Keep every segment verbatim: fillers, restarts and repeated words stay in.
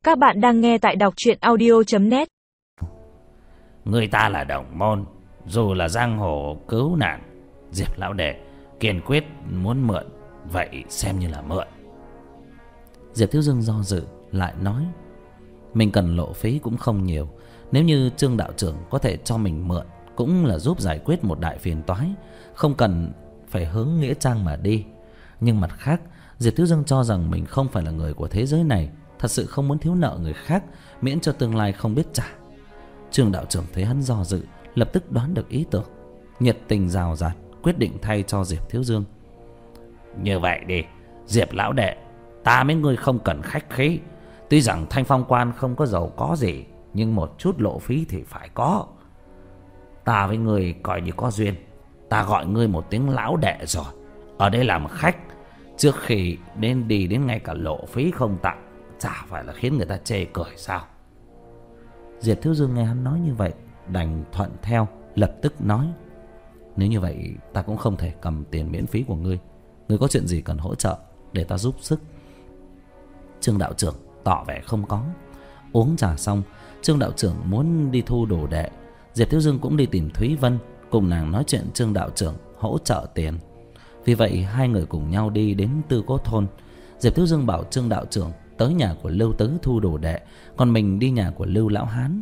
Các bạn đang nghe tại đọc truyện audio chấm net. Người ta là đồng môn, dù là giang hồ cứu nạn, Diệp lão đệ kiên quyết muốn mượn, vậy xem như là mượn. Diệp Thiếu Dương do dự lại nói: mình cần lộ phí cũng không nhiều, nếu như Trương đạo trưởng có thể cho mình mượn cũng là giúp giải quyết một đại phiền toái, không cần phải hướng nghĩa trang mà đi. Nhưng mặt khác, Diệp Thiếu Dương cho rằng mình không phải là người của thế giới này, thật sự không muốn thiếu nợ người khác, miễn cho tương lai không biết trả. Trương đạo trưởng thấy hắn do dự, lập tức đoán được ý tưởng, nhiệt tình rào rạt quyết định thay cho Diệp Thiếu Dương. Như vậy đi, Diệp lão đệ, ta mấy người không cần khách khí. Tuy rằng Thanh Phong Quan không có giàu có gì, nhưng một chút lộ phí thì phải có. Ta với người coi như có duyên, ta gọi ngươi một tiếng lão đệ rồi, ở đây làm khách, trước khi đến đi đến ngay cả lộ phí không tặng, chả phải là khiến người ta chê cười sao? Diệp Thiếu Dương nghe hắn nói như vậy, đành thuận theo, lập tức nói: nếu như vậy ta cũng không thể cầm tiền miễn phí của ngươi, ngươi có chuyện gì cần hỗ trợ để ta giúp sức. Trương đạo trưởng tỏ vẻ không có. Uống trà xong, Trương đạo trưởng muốn đi thu đồ đệ, Diệp Thiếu Dương cũng đi tìm Thúy Vân, cùng nàng nói chuyện Trương đạo trưởng hỗ trợ tiền. Vì vậy hai người cùng nhau đi đến Tư Cốt thôn. Diệp Thiếu Dương bảo Trương đạo trưởng tới nhà của Lưu Tứ thu đồ đệ, còn mình đi nhà của Lưu lão hán.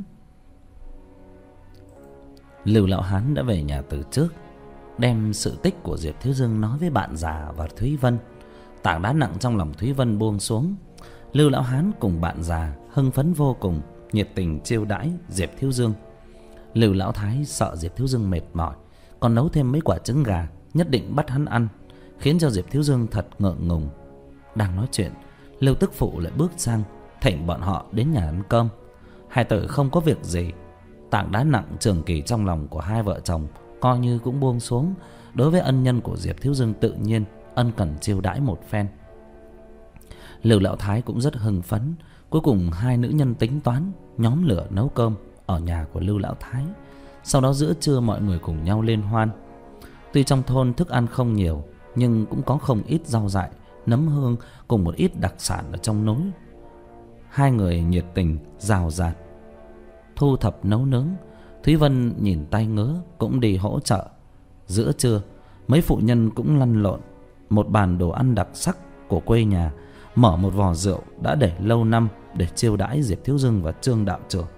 Lưu lão hán đã về nhà từ trước, đem sự tích của Diệp Thiếu Dương nói với bạn già và Thúy Vân. Tảng đá nặng trong lòng Thúy Vân buông xuống. Lưu lão hán cùng bạn già hưng phấn vô cùng, nhiệt tình chiêu đãi Diệp Thiếu Dương. Lưu lão thái sợ Diệp Thiếu Dương mệt mỏi, còn nấu thêm mấy quả trứng gà, nhất định bắt hắn ăn, khiến cho Diệp Thiếu Dương thật ngượng ngùng. Đang nói chuyện, Lưu tức phụ lại bước sang, thỉnh bọn họ đến nhà ăn cơm. Hai tử không có việc gì, tảng đá nặng trường kỳ trong lòng của hai vợ chồng coi như cũng buông xuống. Đối với ân nhân của Diệp Thiếu Dương tự nhiên ân cần chiêu đãi một phen. Lưu lão thái cũng rất hưng phấn. Cuối cùng hai nữ nhân tính toán nhóm lửa nấu cơm ở nhà của Lưu lão thái. Sau đó giữa trưa mọi người cùng nhau liên hoan. Tuy trong thôn thức ăn không nhiều, nhưng cũng có không ít rau dại, nấm hương cùng một ít đặc sản ở trong núi. Hai người nhiệt tình rào rạt thu thập nấu nướng. Thúy Vân nhìn tay ngứa cũng đi hỗ trợ. Giữa trưa mấy phụ nhân cũng lăn lộn một bàn đồ ăn đặc sắc của quê nhà, mở một vò rượu đã để lâu năm để chiêu đãi Diệp Thiếu Dương và Trương đạo trưởng.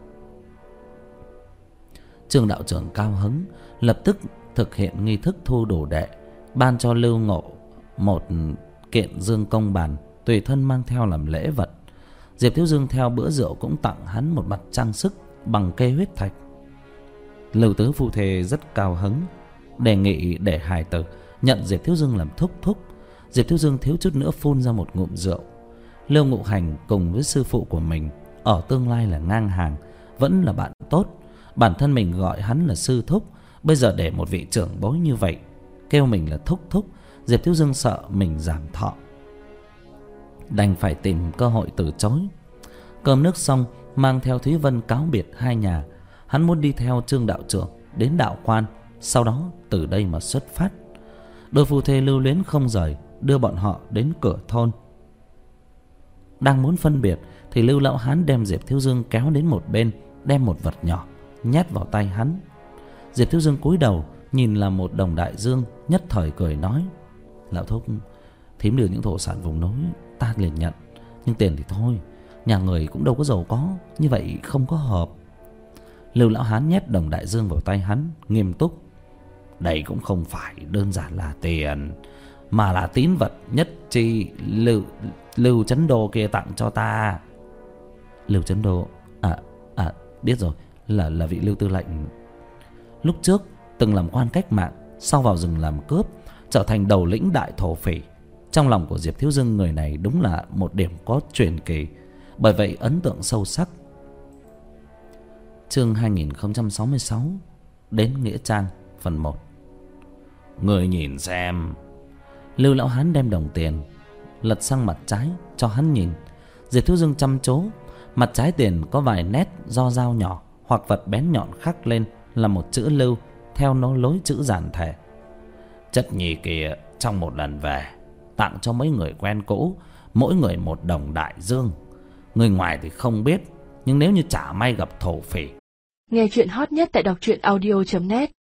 Trương đạo trưởng cao hứng, lập tức thực hiện nghi thức thu đồ đệ, ban cho Lưu Ngộ một kiện dương công bàn tùy thân mang theo làm lễ vật. Diệp Thiếu Dương theo bữa rượu cũng tặng hắn một mặt trang sức bằng kê huyết thạch. Lưu tứ phu thê rất cao hứng, đề nghị để hài tử nhận Diệp Thiếu Dương làm thúc thúc. Diệp Thiếu Dương thiếu chút nữa phun ra một ngụm rượu. Lưu Ngụ Hành cùng với sư phụ của mình ở tương lai là ngang hàng, vẫn là bạn tốt. Bản thân mình gọi hắn là sư thúc, bây giờ để một vị trưởng bối như vậy kêu mình là thúc thúc, Diệp Thiếu Dương sợ mình giảm thọ, đành phải tìm cơ hội từ chối. Cơm nước xong, mang theo Thúy Vân cáo biệt hai nhà. Hắn muốn đi theo Trương đạo trưởng đến đạo quan, sau đó từ đây mà xuất phát. Đôi phu thê lưu luyến không rời, đưa bọn họ đến cửa thôn. Đang muốn phân biệt thì Lưu lão hán đem Diệp Thiếu Dương kéo đến một bên, đem một vật nhỏ nhét vào tay hắn. Diệp Thiếu Dương cúi đầu nhìn là một đồng đại dương, nhất thời cười nói: lão thúc, thím đưa những thổ sản vùng núi ta liền nhận, nhưng tiền thì thôi, nhà người cũng đâu có giàu có, như vậy không có hợp. Lưu lão hán nhét đồng đại dương vào tay hắn, nghiêm túc: đây cũng không phải đơn giản là tiền, mà là tín vật nhất chi Lưu Lưu Chấn Đô kia tặng cho ta. Lưu Chấn Đô? À à biết rồi, là là vị Lưu tư lệnh. Lúc trước từng làm quan cách mạng, sau vào rừng làm cướp, trở thành đầu lĩnh đại thổ phỉ. Trong lòng của Diệp Thiếu Dương, người này đúng là một điểm có truyền kỳ, bởi vậy ấn tượng sâu sắc. Chương hai nghìn không trăm sáu mươi sáu, đến nghĩa trang phần một. Người nhìn xem. Lưu lão hán đem đồng tiền lật sang mặt trái cho hắn nhìn. Diệp Thiếu Dương chăm chú. Mặt trái tiền có vài nét do dao nhỏ hoặc vật bén nhọn khắc lên là một chữ Lưu theo nó lối chữ giản thể. Chất nhì kia trong một lần về tặng cho mấy người quen cũ, mỗi người một đồng đại dương. Người ngoài thì không biết, nhưng nếu như chả may gặp thổ phỉ. Nghe chuyện hot nhất tại đọc truyện audio chấm net.